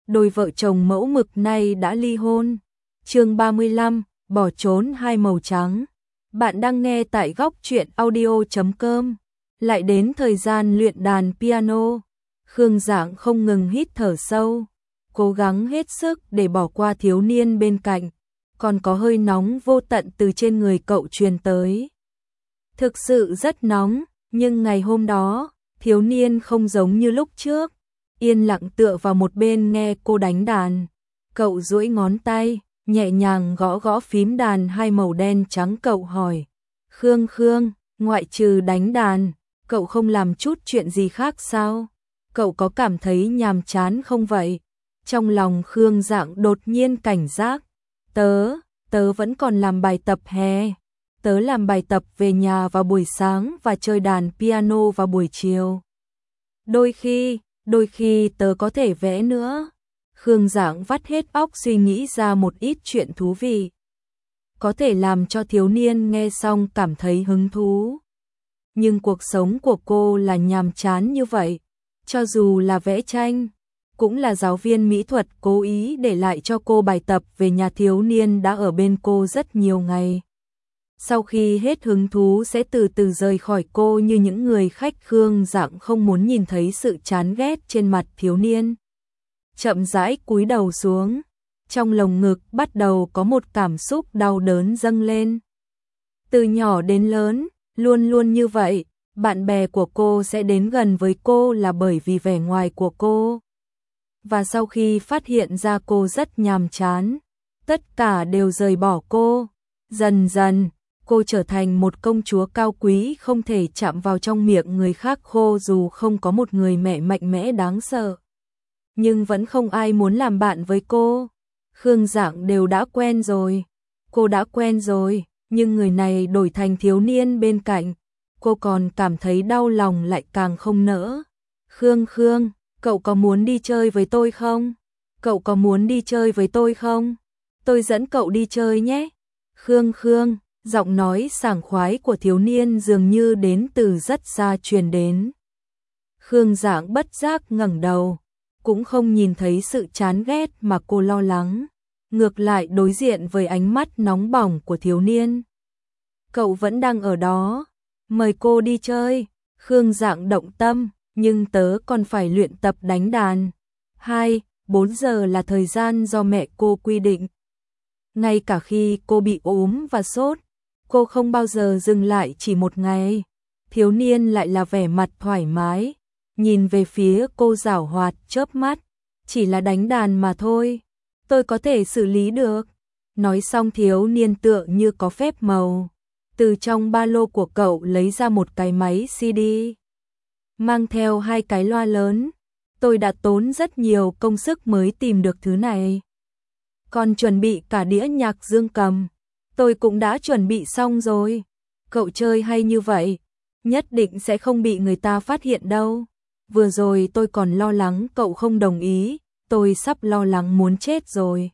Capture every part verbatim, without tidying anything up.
đôi vợ chồng mẫu mực nay đã ly hôn. Chương ba mươi lăm, bỏ trốn hai màu trắng. Bạn đang nghe tại góc truyện audio chấm com. Lại đến thời gian luyện đàn piano, Khương Dạng không ngừng hít thở sâu, cố gắng hết sức để bỏ qua thiếu niên bên cạnh, còn có hơi nóng vô tận từ trên người cậu truyền tới. Thực sự rất nóng, nhưng ngày hôm đó, thiếu niên không giống như lúc trước, yên lặng tựa vào một bên nghe cô đánh đàn. Cậu duỗi ngón tay, nhẹ nhàng gõ gõ phím đàn hai màu đen trắng. Cậu hỏi, Khương Khương, ngoại trừ đánh đàn, cậu không làm chút chuyện gì khác sao? Cậu có cảm thấy nhàm chán không vậy? Trong lòng Khương Dạng đột nhiên cảnh giác. Tớ, tớ vẫn còn làm bài tập hè. Tớ làm bài tập về nhà vào buổi sáng và chơi đàn piano vào buổi chiều. Đôi khi, đôi khi tớ có thể vẽ nữa. Khương Dạng vắt hết óc suy nghĩ ra một ít chuyện thú vị, có thể làm cho thiếu niên nghe xong cảm thấy hứng thú. Nhưng cuộc sống của cô là nhàm chán như vậy, cho dù là vẽ tranh, cũng là giáo viên mỹ thuật cố ý để lại cho cô bài tập về nhà. Thiếu niên đã ở bên cô rất nhiều ngày, sau khi hết hứng thú sẽ từ từ rời khỏi cô như những người khách. Khương Dạng không muốn nhìn thấy sự chán ghét trên mặt thiếu niên, chậm rãi cúi đầu xuống, trong lồng ngực bắt đầu có một cảm xúc đau đớn dâng lên. Từ nhỏ đến lớn, luôn luôn như vậy, bạn bè của cô sẽ đến gần với cô là bởi vì vẻ ngoài của cô. Và sau khi phát hiện ra cô rất nhàm chán, tất cả đều rời bỏ cô. Dần dần, cô trở thành một công chúa cao quý không thể chạm vào trong miệng người khác. Khô dù không có một người mẹ mạnh mẽ đáng sợ, nhưng vẫn không ai muốn làm bạn với cô. Khương Dạng đều đã quen rồi, cô đã quen rồi, nhưng người này đổi thành thiếu niên bên cạnh, cô còn cảm thấy đau lòng lại càng không nỡ. Khương Khương, cậu có muốn đi chơi với tôi không? Cậu có muốn đi chơi với tôi không? Tôi dẫn cậu đi chơi nhé. Khương Khương, giọng nói sảng khoái của thiếu niên dường như đến từ rất xa truyền đến. Khương Dạng bất giác ngẩng đầu, cũng không nhìn thấy sự chán ghét mà cô lo lắng, ngược lại đối diện với ánh mắt nóng bỏng của thiếu niên. Cậu vẫn đang ở đó, mời cô đi chơi. Khương Dạng động tâm, nhưng tớ còn phải luyện tập đánh đàn. Hai, bốn giờ là thời gian do mẹ cô quy định. Ngay cả khi cô bị ốm và sốt, cô không bao giờ dừng lại chỉ một ngày. Thiếu niên lại là vẻ mặt thoải mái, nhìn về phía cô giảo hoạt chớp mắt. Chỉ là đánh đàn mà thôi, tôi có thể xử lý được. Nói xong thiếu niên tựa như có phép màu, từ trong ba lô của cậu lấy ra một cái máy xê đê, mang theo hai cái loa lớn. Tôi đã tốn rất nhiều công sức mới tìm được thứ này, còn chuẩn bị cả đĩa nhạc dương cầm, tôi cũng đã chuẩn bị xong rồi. Cậu chơi hay như vậy, nhất định sẽ không bị người ta phát hiện đâu. Vừa rồi tôi còn lo lắng cậu không đồng ý, tôi sắp lo lắng muốn chết rồi.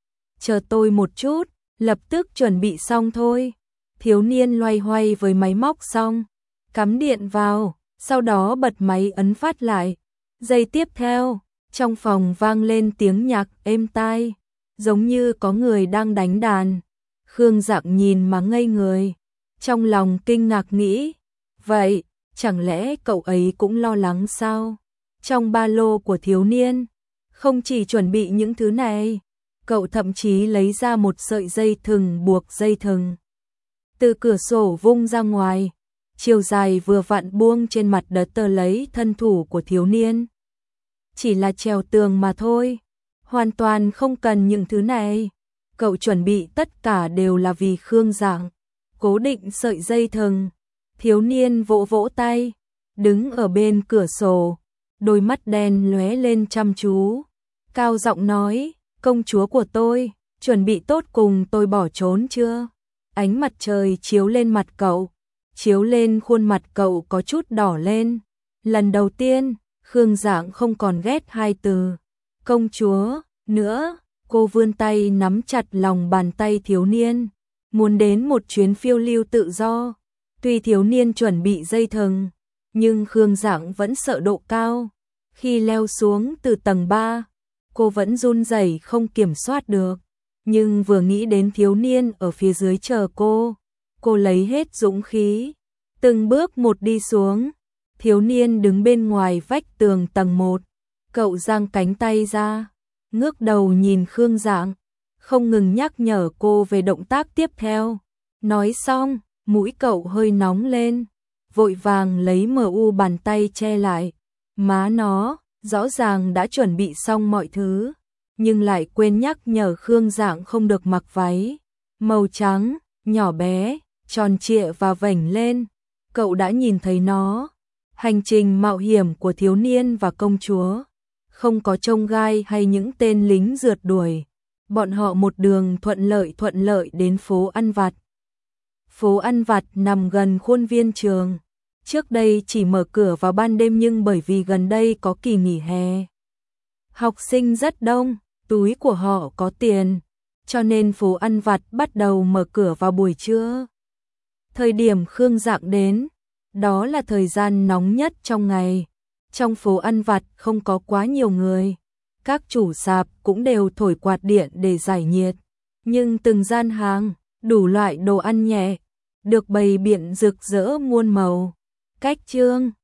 Chờ tôi một chút, lập tức chuẩn bị xong thôi. Thiếu niên loay hoay với máy móc xong, cắm điện vào, sau đó bật máy ấn phát lại. Giây tiếp theo, trong phòng vang lên tiếng nhạc êm tai, giống như có người đang đánh đàn. Khương Dạng nhìn mà ngây người, trong lòng kinh ngạc nghĩ, vậy, chẳng lẽ cậu ấy cũng lo lắng sao? Trong ba lô của thiếu niên, không chỉ chuẩn bị những thứ này, cậu thậm chí lấy ra một sợi dây thừng buộc dây thừng, từ cửa sổ vung ra ngoài, chiều dài vừa vặn buông trên mặt đất tờ lấy thân thủ của thiếu niên. Chỉ là trèo tường mà thôi, hoàn toàn không cần những thứ này. Cậu chuẩn bị tất cả đều là vì Khương Dạng. Cố định sợi dây thừng, thiếu niên vỗ vỗ tay, đứng ở bên cửa sổ, đôi mắt đen lóe lên chăm chú, cao giọng nói, công chúa của tôi, chuẩn bị tốt cùng tôi bỏ trốn chưa? Ánh mặt trời chiếu lên mặt cậu, chiếu lên khuôn mặt cậu có chút đỏ lên. Lần đầu tiên, Khương Dạng không còn ghét hai từ công chúa nữa. Cô vươn tay nắm chặt lòng bàn tay thiếu niên, muốn đến một chuyến phiêu lưu tự do. Tuy thiếu niên chuẩn bị dây thừng, nhưng Khương Dạng vẫn sợ độ cao. Khi leo xuống từ tầng ba, cô vẫn run rẩy không kiểm soát được. Nhưng vừa nghĩ đến thiếu niên ở phía dưới chờ cô, cô lấy hết dũng khí, từng bước một đi xuống. Thiếu niên đứng bên ngoài vách tường tầng một, cậu giang cánh tay ra, ngước đầu nhìn Khương Dạng, không ngừng nhắc nhở cô về động tác tiếp theo. Nói xong, mũi cậu hơi nóng lên, vội vàng lấy mờ u bàn tay che lại. Má nó, rõ ràng đã chuẩn bị xong mọi thứ, nhưng lại quên nhắc nhở Khương Dạng không được mặc váy màu trắng, nhỏ bé, tròn trịa và vểnh lên. Cậu đã nhìn thấy nó. Hành trình mạo hiểm của thiếu niên và công chúa, không có chông gai hay những tên lính rượt đuổi. Bọn họ một đường thuận lợi thuận lợi đến phố ăn vặt. Phố ăn vặt nằm gần khuôn viên trường. Trước đây chỉ mở cửa vào ban đêm, nhưng bởi vì gần đây có kỳ nghỉ hè, học sinh rất đông, túi của họ có tiền, cho nên phố ăn vặt bắt đầu mở cửa vào buổi trưa. Thời điểm Khương Dạng đến, đó là thời gian nóng nhất trong ngày. Trong phố ăn vặt không có quá nhiều người, các chủ sạp cũng đều thổi quạt điện để giải nhiệt, nhưng từng gian hàng, đủ loại đồ ăn nhẹ, được bày biện rực rỡ muôn màu. Cách trương